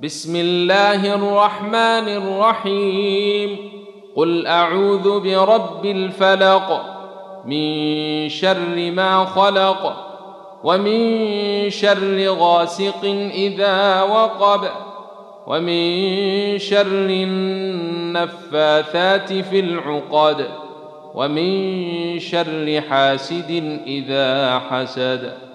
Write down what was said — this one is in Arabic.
بسم الله الرحمن الرحيم. قل أعوذ برب الفلق، من شر ما خلق، ومن شر غاسق إذا وقب، ومن شر النفاثات في العقد، ومن شر حاسد إذا حسد.